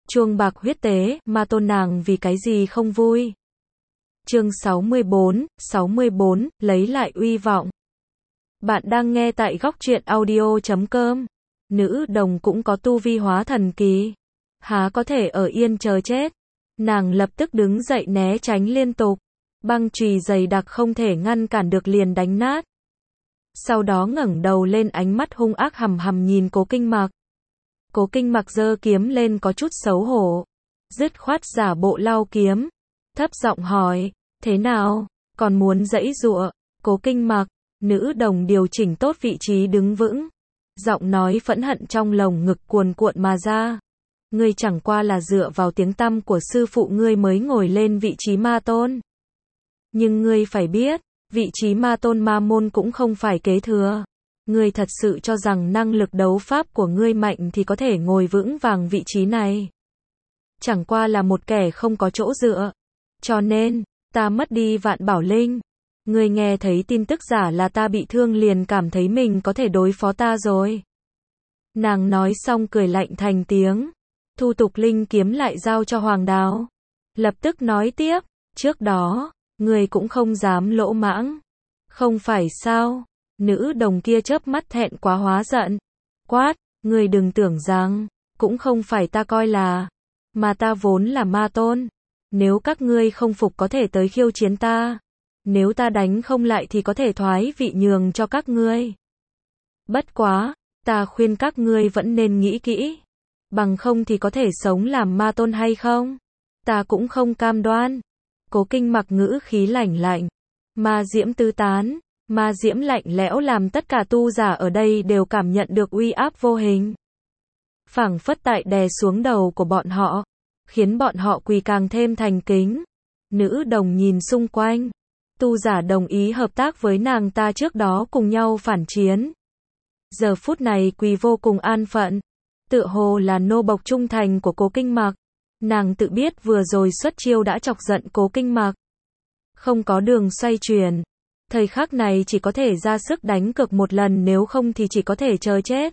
Chuông bạc huyết tế, ma tôn nàng vì cái gì không vui. Chương 64, lấy lại uy vọng. Bạn đang nghe tại góc truyện audio.com. Nữ đồng cũng có tu vi hóa thần kỳ. Há có thể ở yên chờ chết. Nàng lập tức đứng dậy né tránh liên tục. Băng chùy dày đặc không thể ngăn cản được liền đánh nát. Sau đó ngẩng đầu lên, ánh mắt hung ác hằm hằm nhìn Cố Kinh Mặc. Cố Kinh Mặc giơ kiếm lên có chút xấu hổ. Dứt khoát giả bộ lau kiếm. Thấp giọng hỏi, thế nào, còn muốn giãy giụa? Cố Kinh Mặc, nữ đồng điều chỉnh tốt vị trí đứng vững. Giọng nói phẫn hận trong lồng ngực cuồn cuộn mà ra. Ngươi chẳng qua là dựa vào tiếng tăm của sư phụ ngươi mới ngồi lên vị trí ma tôn. Nhưng ngươi phải biết, vị trí ma tôn ma môn cũng không phải kế thừa. Ngươi thật sự cho rằng năng lực đấu pháp của ngươi mạnh thì có thể ngồi vững vàng vị trí này. Chẳng qua là một kẻ không có chỗ dựa. Cho nên, ta mất đi Vạn Bảo Linh. Ngươi nghe thấy tin tức giả là ta bị thương liền cảm thấy mình có thể đối phó ta rồi. Nàng nói xong cười lạnh thành tiếng. Thu tục linh kiếm lại giao cho Hoàng Đào. Lập tức nói tiếp, trước đó, ngươi cũng không dám lỗ mãng. Không phải sao? Nữ đồng kia chớp mắt thẹn quá hóa giận. Quát, ngươi đừng tưởng rằng, cũng không phải ta coi là, mà ta vốn là ma tôn. Nếu các ngươi không phục có thể tới khiêu chiến ta. Nếu ta đánh không lại thì có thể thoái vị nhường cho các ngươi. Bất quá, ta khuyên các ngươi vẫn nên nghĩ kỹ. Bằng không thì có thể sống làm ma tôn hay không? Ta cũng không cam đoan. Cố Kinh Mặc ngữ khí lạnh lạnh. Ma diễm tứ tán. Ma diễm lạnh lẽo làm tất cả tu giả ở đây đều cảm nhận được uy áp vô hình. Phảng phất tại đè xuống đầu của bọn họ. Khiến bọn họ quỳ càng thêm thành kính. Nữ đồng nhìn xung quanh. Tu giả đồng ý hợp tác với nàng ta trước đó cùng nhau phản chiến. Giờ phút này quỳ vô cùng an phận. Tựa hồ là nô bộc trung thành của Cố Kinh Mặc. Nàng tự biết vừa rồi xuất chiêu đã chọc giận Cố Kinh Mặc. Không có đường xoay chuyển. Thời khắc này chỉ có thể ra sức đánh cược một lần, nếu không thì chỉ có thể chờ chết.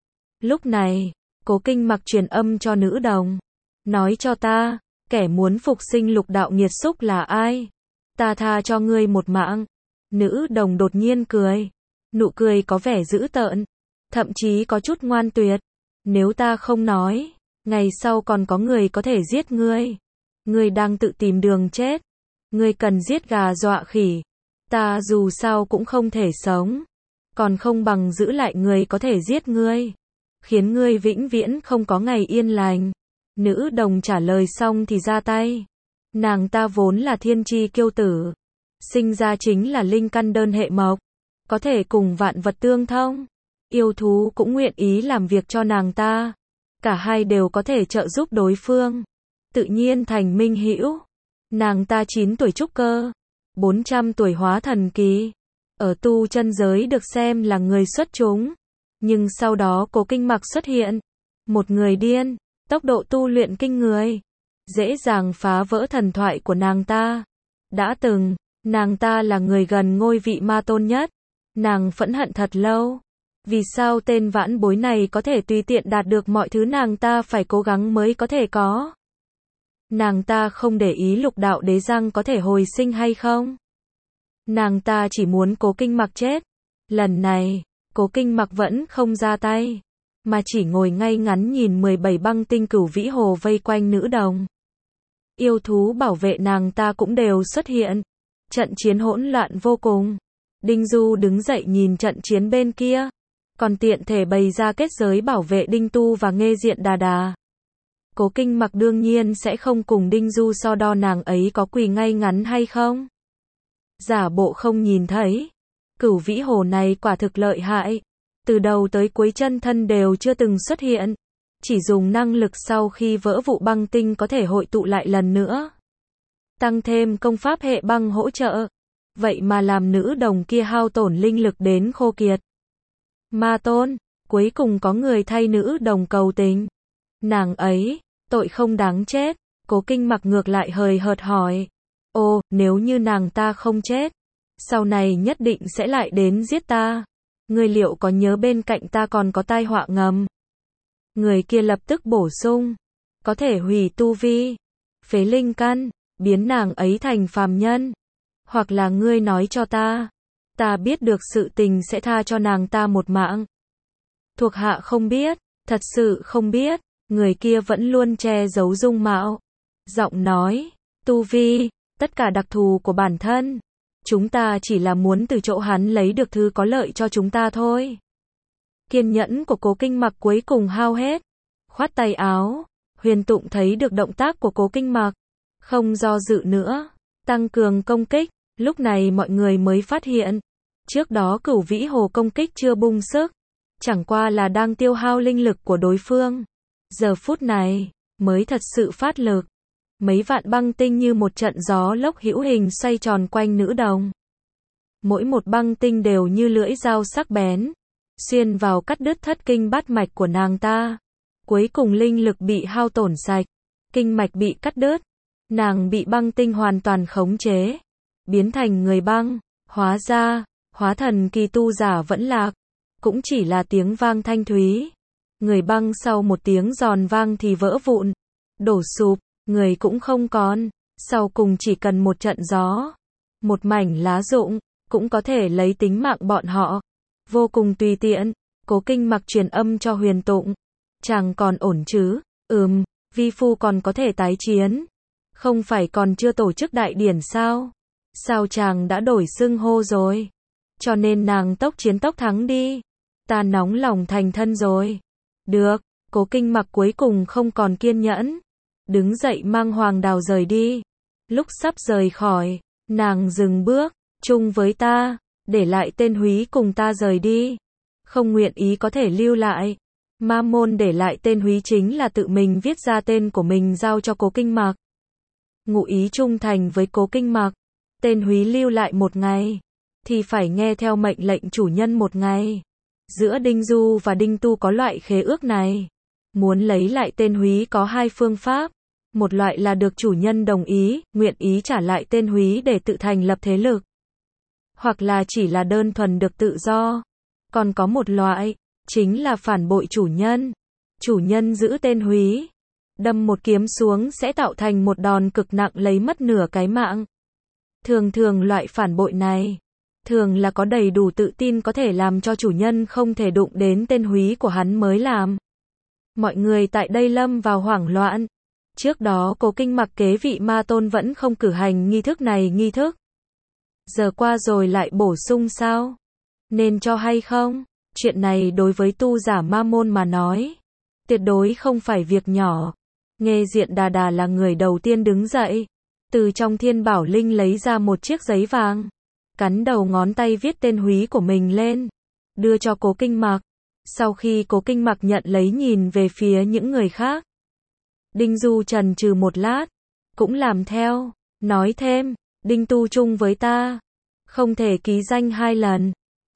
Lúc này, Cố Kinh Mặc truyền âm cho nữ đồng. Nói cho ta, kẻ muốn phục sinh lục đạo nghiệt xúc là ai? Ta tha cho ngươi một mạng. Nữ đồng đột nhiên cười. Nụ cười có vẻ dữ tợn. Thậm chí có chút ngoan tuyệt. Nếu ta không nói, ngày sau còn có người có thể giết ngươi. Ngươi đang tự tìm đường chết. Ngươi cần giết gà dọa khỉ. Ta dù sao cũng không thể sống. Còn không bằng giữ lại người có thể giết ngươi. Khiến ngươi vĩnh viễn không có ngày yên lành. Nữ đồng trả lời xong thì ra tay. Nàng ta vốn là thiên chi kiêu tử. Sinh ra chính là linh căn đơn hệ mộc. Có thể cùng vạn vật tương thông. Yêu thú cũng nguyện ý làm việc cho nàng ta. Cả hai đều có thể trợ giúp đối phương. Tự nhiên thành minh hữu. Nàng ta 9 tuổi trúc cơ. 400 tuổi hóa thần kỳ. Ở tu chân giới được xem là người xuất chúng. Nhưng sau đó Cố Kinh Mặc xuất hiện. Một người điên. Tốc độ tu luyện kinh người. Dễ dàng phá vỡ thần thoại của nàng ta. Đã từng, nàng ta là người gần ngôi vị ma tôn nhất. Nàng phẫn hận thật lâu. Vì sao tên vãn bối này có thể tùy tiện đạt được mọi thứ nàng ta phải cố gắng mới có thể có? Nàng ta không để ý lục đạo đế răng có thể hồi sinh hay không? Nàng ta chỉ muốn Cố Kinh Mặc chết. Lần này, Cố Kinh Mặc vẫn không ra tay. Mà chỉ ngồi ngay ngắn nhìn 17 băng tinh cửu vĩ hồ vây quanh nữ đồng. Yêu thú bảo vệ nàng ta cũng đều xuất hiện. Trận chiến hỗn loạn vô cùng. Đinh Du đứng dậy nhìn trận chiến bên kia. Còn tiện thể bày ra kết giới bảo vệ Đinh Tu và Nghê Diện Đà Đà. Cố Kinh Mặc đương nhiên sẽ không cùng Đinh Du so đo nàng ấy có quỳ ngay ngắn hay không. Giả bộ không nhìn thấy. Cửu vĩ hồ này quả thực lợi hại. Từ đầu tới cuối chân thân đều chưa từng xuất hiện. Chỉ dùng năng lực sau khi vỡ vụ băng tinh có thể hội tụ lại lần nữa. Tăng thêm công pháp hệ băng hỗ trợ. Vậy mà làm nữ đồng kia hao tổn linh lực đến khô kiệt. Ma tôn, cuối cùng có người thay nữ đồng cầu tình. Nàng ấy, tội không đáng chết. Cố Kinh Mặc ngược lại hời hợt hỏi. Ồ, nếu như nàng ta không chết, sau này nhất định sẽ lại đến giết ta. Ngươi liệu có nhớ bên cạnh ta còn có tai họa ngầm? Người kia lập tức bổ sung. có thể hủy tu vi, phế linh căn, biến nàng ấy thành phàm nhân. Hoặc là ngươi nói cho ta biết được sự tình sẽ tha cho nàng ta một mạng. Thuộc hạ không biết, thật sự không biết, người kia vẫn luôn che giấu dung mạo. Giọng nói, tu vi, tất cả đặc thù của bản thân. Chúng ta chỉ là muốn từ chỗ hắn lấy được thứ có lợi cho chúng ta thôi. Kiên nhẫn của Cố Kinh Mặc cuối cùng hao hết. Khoát tay áo, Huyền Tụng thấy được động tác của Cố Kinh Mặc. Không do dự nữa, tăng cường công kích. Lúc này mọi người mới phát hiện. Trước đó Cửu Vĩ Hồ công kích chưa bung sức. Chẳng qua là đang tiêu hao linh lực của đối phương. Giờ phút này, mới thật sự phát lực. Mấy vạn băng tinh như một trận gió lốc hữu hình xoay tròn quanh nữ đồng. Mỗi một băng tinh đều như lưỡi dao sắc bén, xuyên vào cắt đứt thất kinh bát mạch của nàng ta. Cuối cùng linh lực bị hao tổn sạch, kinh mạch bị cắt đứt, nàng bị băng tinh hoàn toàn khống chế, biến thành người băng. Hóa ra, hóa thần kỳ tu giả vẫn lạc, cũng chỉ là tiếng vang thanh thúy. Người băng sau một tiếng giòn vang thì vỡ vụn, đổ sụp, người cũng không còn. Sau cùng chỉ cần một trận gió, một mảnh lá rụng, cũng có thể lấy tính mạng bọn họ. Vô cùng tùy tiện. Cố Kinh Mặc truyền âm cho Huyền Tụng. Chàng còn ổn chứ? Vi phu còn có thể tái chiến. Không phải còn chưa tổ chức đại điển sao? Sao chàng đã đổi xưng hô rồi? Cho nên nàng tốc chiến tốc thắng đi. Ta nóng lòng thành thân rồi. Được, Cố Kinh Mặc cuối cùng không còn kiên nhẫn. Đứng dậy mang Hoàng Đào rời đi. Lúc sắp rời khỏi, nàng dừng bước. Chung với ta, để lại tên Húy cùng ta rời đi. Không nguyện ý có thể lưu lại. Ma môn để lại tên Húy chính là tự mình viết ra tên của mình giao cho Cố Kinh Mặc. Ngụ ý trung thành với Cố Kinh Mặc. Tên Húy lưu lại một ngày, thì phải nghe theo mệnh lệnh chủ nhân một ngày. Giữa Đinh Du và Đinh Tu có loại khế ước này. Muốn lấy lại tên Húy có hai phương pháp. Một loại là được chủ nhân đồng ý, nguyện ý trả lại tên Húy để tự thành lập thế lực. Hoặc là chỉ là đơn thuần được tự do. Còn có một loại, chính là phản bội chủ nhân. Chủ nhân giữ tên Húy, đâm một kiếm xuống sẽ tạo thành một đòn cực nặng lấy mất nửa cái mạng. Thường loại phản bội này, thường là có đầy đủ tự tin có thể làm cho chủ nhân không thể đụng đến tên Húy của hắn mới làm. Mọi người tại đây lâm vào hoảng loạn. Trước đó Cố Kinh Mặc kế vị ma tôn vẫn không cử hành nghi thức này nghi thức. Giờ qua rồi lại bổ sung sao? Nên cho hay không? Chuyện này đối với tu giả ma môn mà nói, tuyệt đối không phải việc nhỏ. Nghê Diện Đà Đà là người đầu tiên đứng dậy. Từ trong Thiên Bảo Linh lấy ra một chiếc giấy vàng. Cắn đầu ngón tay viết tên Húy của mình lên. Đưa cho Cố Kinh Mặc. Sau khi Cố Kinh Mặc nhận lấy nhìn về phía những người khác. Đinh Du chần chừ một lát. Cũng làm theo. Nói thêm. Đinh Tu chung với ta. Không thể ký danh hai lần.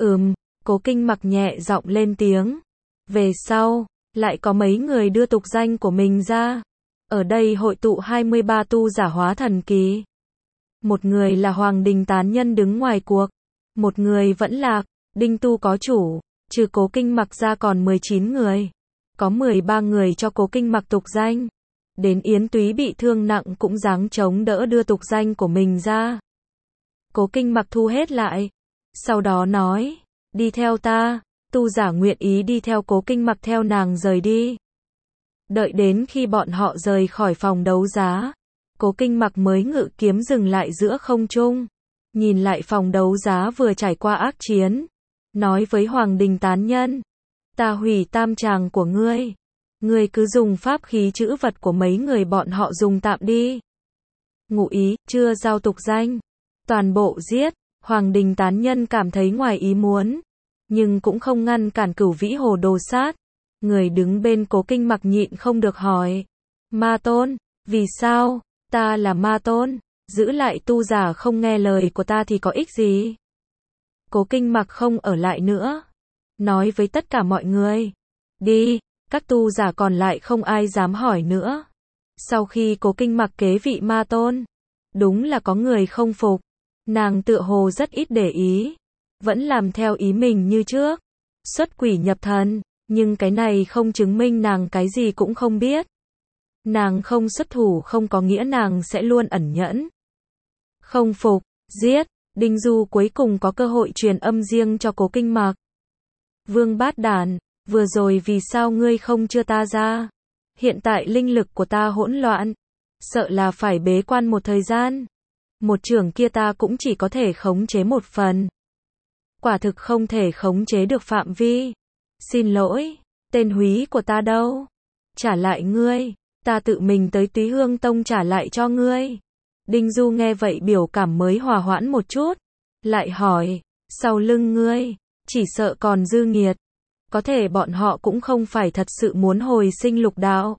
Cố Kinh Mặc nhẹ giọng lên tiếng. Về sau, lại có mấy người đưa tục danh của mình ra. Ở đây hội tụ 23 tu giả hóa thần kỳ. Một người là Hoàng Đình Tán Nhân đứng ngoài cuộc. Một người vẫn lạc. Đinh Tu có chủ. Trừ Cố Kinh Mặc ra còn 19 người. Có 13 người cho Cố Kinh Mặc tục danh. Đến Yến Túy bị thương nặng cũng giáng chống đỡ đưa tục danh của mình ra. Cố Kinh Mặc thu hết lại. Sau đó nói, đi theo ta. Tu giả nguyện ý đi theo Cố Kinh Mặc theo nàng rời đi. Đợi đến khi bọn họ rời khỏi phòng đấu giá, Cố Kinh Mặc mới ngự kiếm dừng lại giữa không trung. Nhìn lại phòng đấu giá vừa trải qua ác chiến. Nói với Hoàng Đình Tán Nhân, ta hủy tam tràng của ngươi. Ngươi cứ dùng pháp khí trữ vật của mấy người bọn họ dùng tạm đi. Ngụ ý, chưa giao tục danh. Toàn bộ giết. Hoàng Đình Tán Nhân cảm thấy ngoài ý muốn. Nhưng cũng không ngăn cản Cửu Vĩ Hồ đồ sát. Người đứng bên Cố Kinh Mặc nhịn không được hỏi. Ma tôn, vì sao? Ta là ma tôn. Giữ lại tu giả không nghe lời của ta thì có ích gì? Cố Kinh Mặc không ở lại nữa. Nói với tất cả mọi người. Đi. Các tu giả còn lại không ai dám hỏi nữa. Sau khi Cố Kinh Mặc kế vị ma tôn, đúng là có người không phục. Nàng tựa hồ rất ít để ý. Vẫn làm theo ý mình như trước. Xuất quỷ nhập thần. Nhưng cái này không chứng minh nàng cái gì cũng không biết. Nàng không xuất thủ không có nghĩa nàng sẽ luôn ẩn nhẫn. Không phục, giết. Đinh Du cuối cùng có cơ hội truyền âm riêng cho Cố Kinh Mặc. Vương Bát Đản, vừa rồi vì sao ngươi không chưa ta ra? Hiện tại linh lực của ta hỗn loạn, sợ là phải bế quan một thời gian. Một chưởng kia ta cũng chỉ có thể khống chế một phần. Quả thực không thể khống chế được phạm vi. Xin lỗi, tên húy của ta đâu? Trả lại ngươi, ta tự mình tới Túy Hương Tông trả lại cho ngươi. Đinh Du nghe vậy biểu cảm mới hòa hoãn một chút. Lại hỏi, sau lưng ngươi, chỉ sợ còn dư nghiệt. Có thể bọn họ cũng không phải thật sự muốn hồi sinh lục đạo,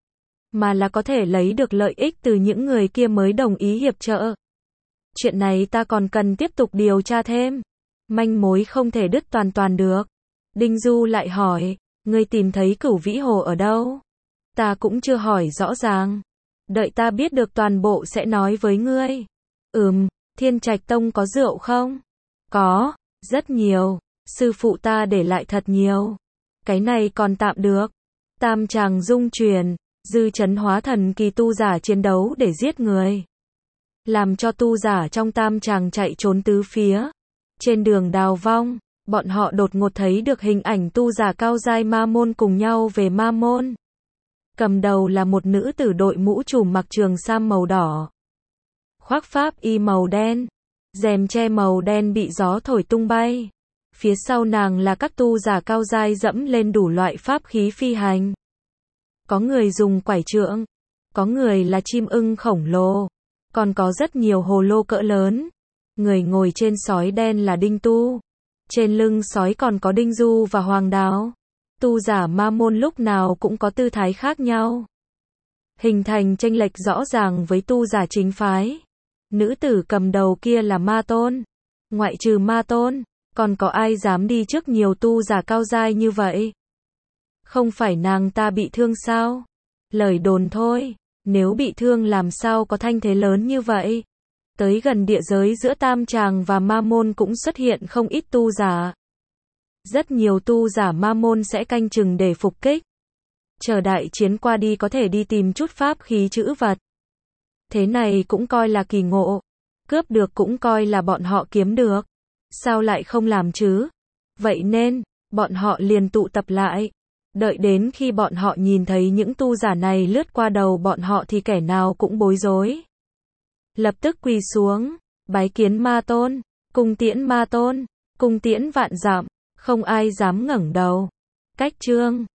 mà là có thể lấy được lợi ích từ những người kia mới đồng ý hiệp trợ. Chuyện này ta còn cần tiếp tục điều tra thêm. Manh mối không thể đứt toàn toàn được. Đinh Du lại hỏi, ngươi tìm thấy Cửu Vĩ Hồ ở đâu? Ta cũng chưa hỏi rõ ràng. Đợi ta biết được toàn bộ sẽ nói với ngươi. Thiên Trạch Tông có rượu không? Có, rất nhiều. Sư phụ ta để lại thật nhiều. Cái này còn tạm được. Tam Tràng dung truyền, dư chấn hóa thần kỳ tu giả chiến đấu để giết người, làm cho tu giả trong Tam Tràng chạy trốn tứ phía. Trên đường đào vong, bọn họ đột ngột thấy được hình ảnh tu giả cao giai ma môn cùng nhau về ma môn. Cầm đầu là một nữ tử đội mũ trùm mặc trường sam màu đỏ, khoác pháp y màu đen, rèm che màu đen bị gió thổi tung bay. Phía sau nàng là các tu giả cao giai dẫm lên đủ loại pháp khí phi hành. Có người dùng quải trượng, có người là chim ưng khổng lồ, còn có rất nhiều hồ lô cỡ lớn. Người ngồi trên sói đen là Đinh Tu. Trên lưng sói còn có Đinh Du và Hoàng Đào. Tu giả ma môn lúc nào cũng có tư thái khác nhau, hình thành chênh lệch rõ ràng với tu giả chính phái. Nữ tử cầm đầu kia là Ma Tôn. Ngoại trừ Ma Tôn, còn có ai dám đi trước nhiều tu giả cao giai như vậy? Không phải nàng ta bị thương sao? Lời đồn thôi, nếu bị thương làm sao có thanh thế lớn như vậy? Tới gần địa giới giữa Tam Tràng và Ma Môn cũng xuất hiện không ít tu giả. Rất nhiều tu giả Ma Môn sẽ canh chừng để phục kích. Chờ đại chiến qua đi có thể đi tìm chút pháp khí trữ vật. Thế này cũng coi là kỳ ngộ. Cướp được cũng coi là bọn họ kiếm được. Sao lại không làm chứ? Vậy nên, bọn họ liền tụ tập lại. Đợi đến khi bọn họ nhìn thấy những tu giả này lướt qua đầu bọn họ thì kẻ nào cũng bối rối. Lập tức quỳ xuống, bái kiến Ma Tôn, cung tiễn Ma Tôn, cung tiễn vạn dặm, không ai dám ngẩng đầu. Cách chương